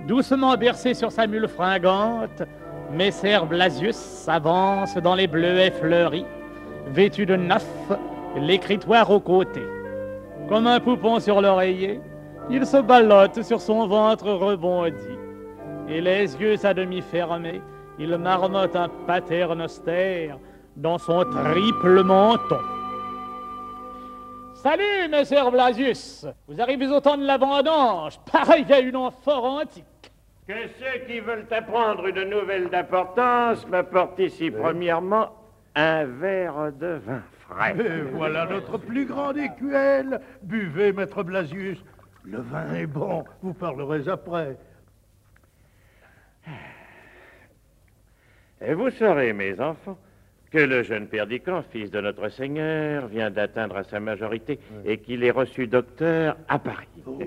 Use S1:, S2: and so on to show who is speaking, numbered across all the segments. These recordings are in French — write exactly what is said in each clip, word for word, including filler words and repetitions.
S1: Doucement bercé sur sa mule fringante, Messer Blasius s'avance dans les bleuets fleuris, vêtu de neuf, l'écritoire au côté. Comme un poupon sur l'oreiller, il se ballotte sur son ventre rebondi. Et les yeux à demi fermés, il marmotte un paternoster dans son triple menton. Salut, Messer Blasius! Vous arrivez au temps de la vendange, pareil à une amphore antique.
S2: Que ceux qui veulent apprendre une nouvelle d'importance m'apportent ici, oui. Premièrement, un verre de vin frais.
S3: Et voilà notre plus grande écuelle. Buvez, maître Blasius. Le vin est bon, vous parlerez après.
S2: Et vous saurez, mes enfants, que le jeune Perdican, fils de notre Seigneur, vient d'atteindre à sa majorité oui. et qu'il est reçu docteur à Paris. Oh,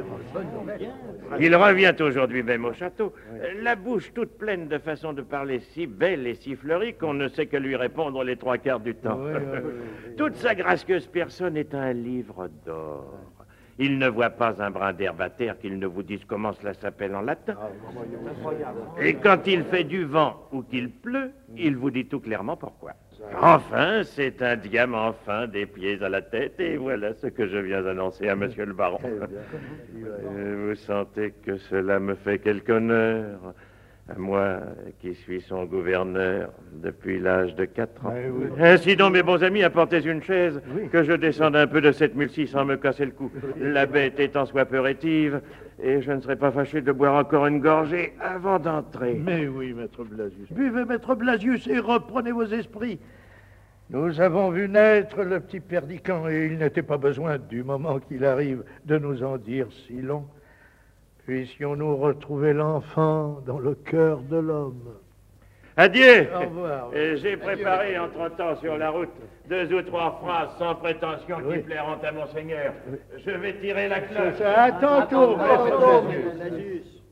S2: il revient aujourd'hui même au château, oui. la bouche toute pleine de façon de parler si belle et si fleurie qu'on ne sait que lui répondre les trois quarts du temps. Oui, oui, oui, toute sa gracieuse personne est un livre d'or. Il ne voit pas un brin d'herbe à terre qu'il ne vous dise comment cela s'appelle en latin. Et quand il fait du vent ou qu'il pleut, il vous dit tout clairement pourquoi. Enfin, c'est un diamant fin des pieds à la tête, et voilà ce que je viens annoncer à monsieur le baron. Vous sentez que cela me fait quelque honneur, à moi qui suis son gouverneur depuis l'âge de quatre ans. Oui. Ainsi donc, mes bons amis, apportez une chaise, oui. que je descende un peu de cette mule-ci sans me casser le cou. La bête étant soit peu rétive, et je ne serais pas fâché de boire encore une gorgée avant d'entrer.
S3: Mais oui, maître Blasius. Buvez, maître Blasius, et reprenez vos esprits. Nous avons vu naître le petit Perdican, et il n'était pas besoin, du moment qu'il arrive, de nous en dire si long. Puissions-nous retrouver l'enfant dans le cœur de l'homme.
S2: Adieu.
S3: Au revoir.
S2: J'ai préparé entre-temps sur la route deux ou trois phrases sans prétention qui oui. plairont à mon Seigneur. Oui. Je vais tirer la cloche.
S3: À tantôt, maître
S1: Blasius.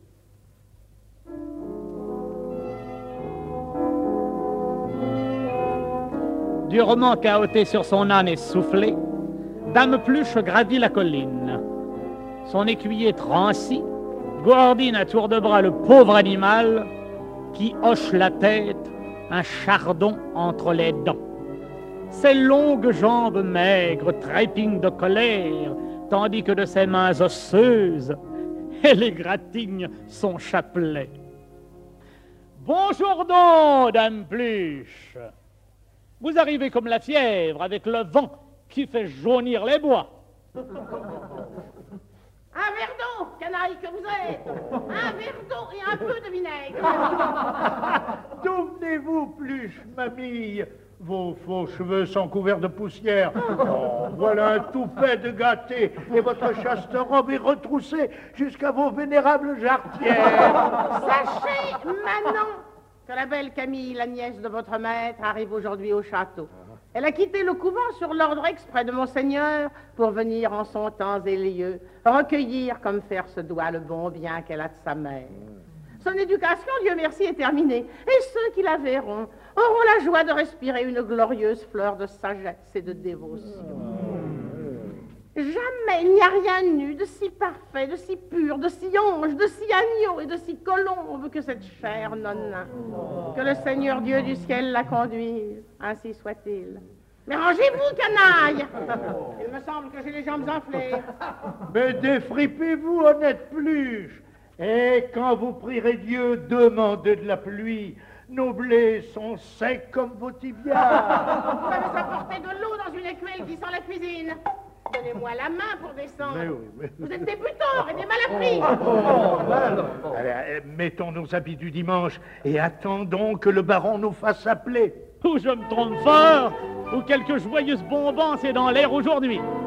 S1: Durement cahoté sur son âne essoufflé, Dame Pluche gravit la colline. Son écuyer transi gourdine à tour de bras le pauvre animal qui hoche la tête, un chardon entre les dents. Ses longues jambes maigres trépignent de colère, tandis que de ses mains osseuses, elle égratigne son chapelet. Bonjour donc, Dame Pluche. Vous arrivez comme la fièvre avec le vent qui fait jaunir les bois.
S4: Un verre d'eau, canaille que vous êtes. Un verre d'eau et un peu de vinaigre.
S3: D'où venez-vous, Pluche, mamie? Vos faux cheveux sont couverts de poussière. Oh, voilà un toupet de gâté. Et votre chaste robe est retroussée jusqu'à vos vénérables jarretières.
S4: Sachez, Manon, que la belle Camille, la nièce de votre maître, arrive aujourd'hui au château. Elle a quitté le couvent sur l'ordre exprès de Monseigneur pour venir en son temps et lieu recueillir comme faire se doit le bon bien qu'elle a de sa mère. Son éducation, Dieu merci, est terminée, et ceux qui la verront auront la joie de respirer une glorieuse fleur de sagesse et de dévotion. Jamais il n'y a rien eu de si parfait, de si pur, de si ange, de si agneau et de si colombe que cette chère nonna. Que le Seigneur Dieu du ciel la conduise, ainsi soit-il. Mais rangez-vous, canaille! Il me semble que j'ai les jambes enflées.
S3: Mais défripez-vous, honnête Pluche. Et quand vous prierez Dieu, demandez de la pluie. Nos blés sont secs comme vos tibias.
S4: Vous pouvez apporter de l'eau dans une écuelle qui sent la cuisine. Donnez-moi la main pour descendre. Mais oui, mais... Vous êtes des butors et des malappris. Oh, oh,
S3: oh, Allez, mettons nos habits du dimanche et attendons que le baron nous fasse appeler.
S1: Ou je me trompe fort, ou quelque joyeuse bombance est dans l'air aujourd'hui.